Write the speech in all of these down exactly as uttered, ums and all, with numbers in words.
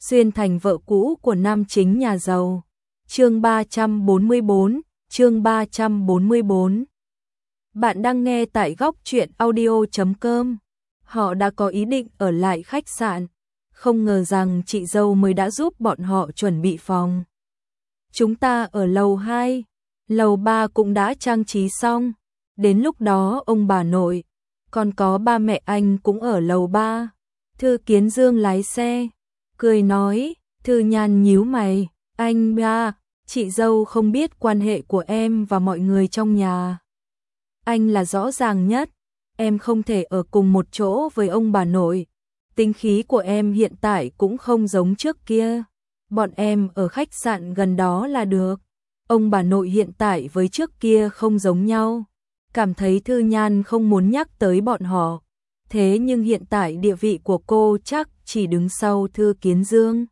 xuyên thành vợ cũ của nam chính nhà giàu. Chương ba trăm bốn mươi bốn, chương ba trăm bốn mươi bốn. Bạn đang nghe tại góc truyện audio chấm com. Họ đã có ý định ở lại khách sạn, không ngờ rằng chị dâu mới đã giúp bọn họ chuẩn bị phòng. Chúng ta ở lầu hai, lầu ba cũng đã trang trí xong. Đến lúc đó ông bà nội, còn có ba mẹ anh cũng ở lầu ba. Thư Kiến Dương lái xe, cười nói. Thư Nhan nhíu mày, anh ba, chị dâu không biết quan hệ của em và mọi người trong nhà. Anh là rõ ràng nhất, em không thể ở cùng một chỗ với ông bà nội. Tính khí của em hiện tại cũng không giống trước kia. Bọn em ở khách sạn gần đó là được. Ông bà nội hiện tại với trước kia không giống nhau. Cảm thấy Thư Nhan không muốn nhắc tới bọn họ. Thế nhưng hiện tại địa vị của cô chắc chỉ đứng sau Thư Kiến Dương.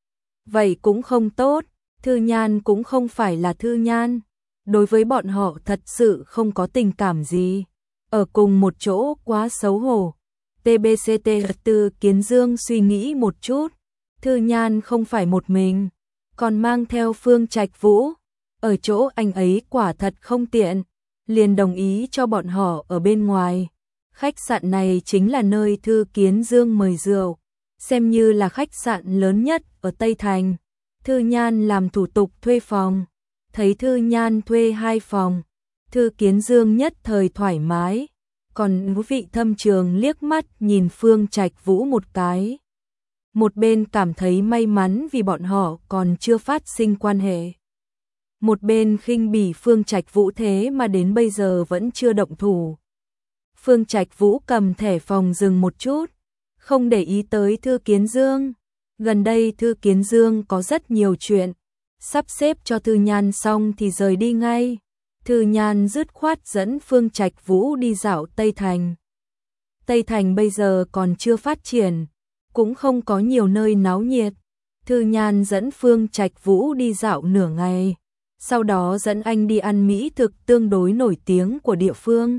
Vậy cũng không tốt, Thư Nhan cũng không phải là Thư Nhan. Đối với bọn họ thật sự không có tình cảm gì. Ở cùng một chỗ quá xấu hổ. tê bê xê tê Thư Kiến Dương suy nghĩ một chút. Thư Nhan không phải một mình, còn mang theo Phương Trạch Vũ. Ở chỗ anh ấy quả thật không tiện, liền đồng ý cho bọn họ ở bên ngoài. Khách sạn này chính là nơi Thư Kiến Dương mời rượu, xem như là khách sạn lớn nhất ở Tây Thành. Thư Nhan làm thủ tục thuê phòng, thấy Thư Nhan thuê hai phòng, Thư Kiến Dương nhất thời thoải mái, còn vị thâm trường liếc mắt nhìn Phương Trạch Vũ một cái. Một bên cảm thấy may mắn vì bọn họ còn chưa phát sinh quan hệ. Một bên khinh bỉ Phương Trạch Vũ thế mà đến bây giờ vẫn chưa động thủ. Phương Trạch Vũ cầm thẻ phòng dừng một chút, không để ý tới Thư Kiến Dương. Gần đây Thư Kiến Dương có rất nhiều chuyện, sắp xếp cho Thư Nhan xong thì rời đi ngay. Thư Nhan dứt khoát dẫn Phương Trạch Vũ đi dạo Tây Thành. Tây Thành bây giờ còn chưa phát triển, cũng không có nhiều nơi náo nhiệt. Thư Nhan dẫn Phương Trạch Vũ đi dạo nửa ngày, sau đó dẫn anh đi ăn mỹ thực tương đối nổi tiếng của địa phương.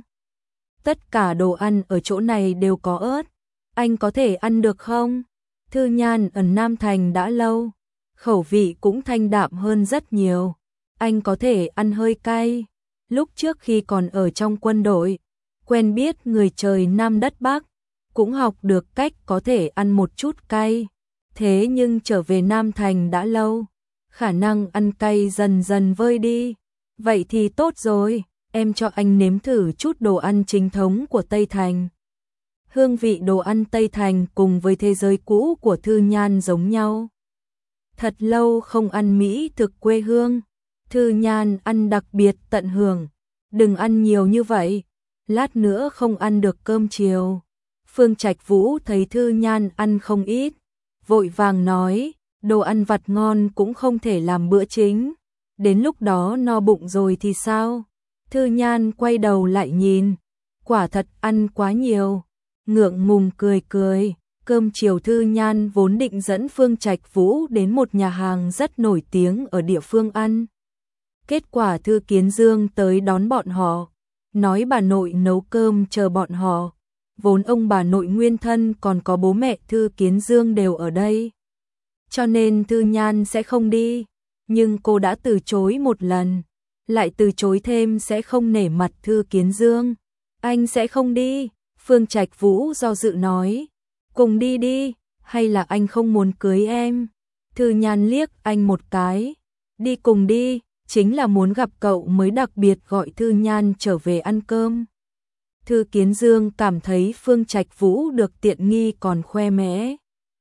Tất cả đồ ăn ở chỗ này đều có ớt, anh có thể ăn được không? Thư Nhan ở Nam Thành đã lâu, khẩu vị cũng thanh đạm hơn rất nhiều. Anh có thể ăn hơi cay. Lúc trước khi còn ở trong quân đội, quen biết người trời Nam đất Bắc, cũng học được cách có thể ăn một chút cay. Thế nhưng trở về Nam Thành đã lâu, khả năng ăn cay dần dần vơi đi. Vậy thì tốt rồi, em cho anh nếm thử chút đồ ăn chính thống của Tây Thành. Hương vị đồ ăn Tây Thành cùng với thế giới cũ của Thư Nhan giống nhau. Thật lâu không ăn mỹ thực quê hương, Thư Nhan ăn đặc biệt tận hưởng. Đừng ăn nhiều như vậy, lát nữa không ăn được cơm chiều. Phương Trạch Vũ thấy Thư Nhan ăn không ít, vội vàng nói, đồ ăn vặt ngon cũng không thể làm bữa chính. Đến lúc đó no bụng rồi thì sao? Thư Nhan quay đầu lại nhìn, quả thật ăn quá nhiều. Ngượng ngùng cười cười, cơm chiều Thư Nhan vốn định dẫn Phương Trạch Vũ đến một nhà hàng rất nổi tiếng ở địa phương ăn. Kết quả Thư Kiến Dương tới đón bọn họ, nói bà nội nấu cơm chờ bọn họ. Vốn ông bà nội nguyên thân còn có bố mẹ Thư Kiến Dương đều ở đây, cho nên Thư Nhan sẽ không đi. Nhưng cô đã từ chối một lần, lại từ chối thêm sẽ không nể mặt Thư Kiến Dương. Anh sẽ không đi. Phương Trạch Vũ do dự nói, cùng đi đi, hay là anh không muốn cưới em? Thư Nhan liếc anh một cái, đi cùng đi, chính là muốn gặp cậu mới đặc biệt gọi Thư Nhan trở về ăn cơm. Thư Kiến Dương cảm thấy Phương Trạch Vũ được tiện nghi còn khoe mẽ.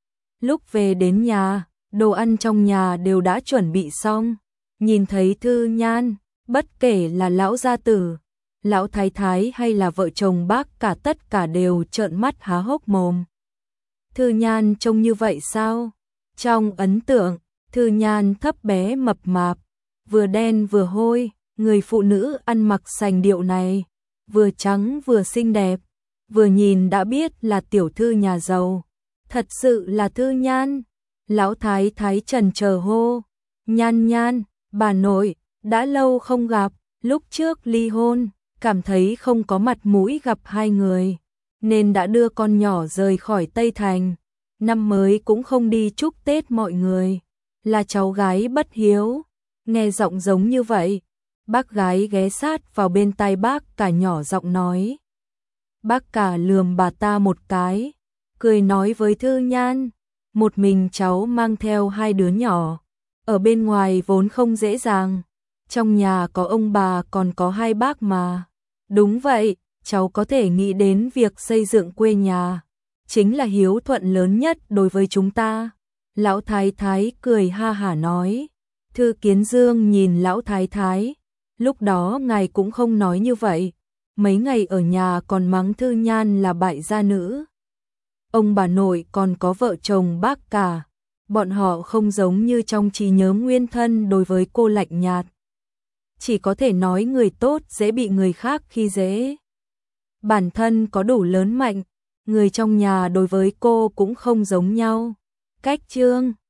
Lúc về đến nhà, đồ ăn trong nhà đều đã chuẩn bị xong. Nhìn thấy Thư Nhan, bất kể là lão gia tử, lão thái thái hay là vợ chồng bác cả tất cả đều trợn mắt há hốc mồm. Thư Nhan trông như vậy sao? Trong ấn tượng, Thư Nhan thấp bé mập mạp, vừa đen vừa hôi, người phụ nữ ăn mặc sành điệu này, vừa trắng vừa xinh đẹp, vừa nhìn đã biết là tiểu thư nhà giàu. Thật sự là Thư Nhan. Lão thái thái trần chờ hô, Nhan Nhan, bà nội, đã lâu không gặp, lúc trước ly hôn, cảm thấy không có mặt mũi gặp hai người, nên đã đưa con nhỏ rời khỏi Tây Thành. năm mới cũng không đi chúc Tết mọi người, là cháu gái bất hiếu. Nghe giọng giống như vậy, bác gái ghé sát vào bên tai bác cả nhỏ giọng nói. Bác cả lườm bà ta một cái, cười nói với Thư Nhan, một mình cháu mang theo hai đứa nhỏ, ở bên ngoài vốn không dễ dàng, trong nhà có ông bà còn có hai bác mà. Đúng vậy, cháu có thể nghĩ đến việc xây dựng quê nhà, chính là hiếu thuận lớn nhất đối với chúng ta. Lão Thái Thái cười ha hả nói. Thư Kiến Dương nhìn Lão Thái Thái, lúc đó ngài cũng không nói như vậy, mấy ngày ở nhà còn mắng Thư Nhan là bại gia nữ. Ông bà nội còn có vợ chồng bác cả, bọn họ không giống như trong trí nhớ Nguyên Thân đối với cô lạnh nhạt. Chỉ có thể nói người tốt dễ bị người khác khi dễ. Bản thân có đủ lớn mạnh, người trong nhà đối với cô cũng không giống nhau. Cách Chương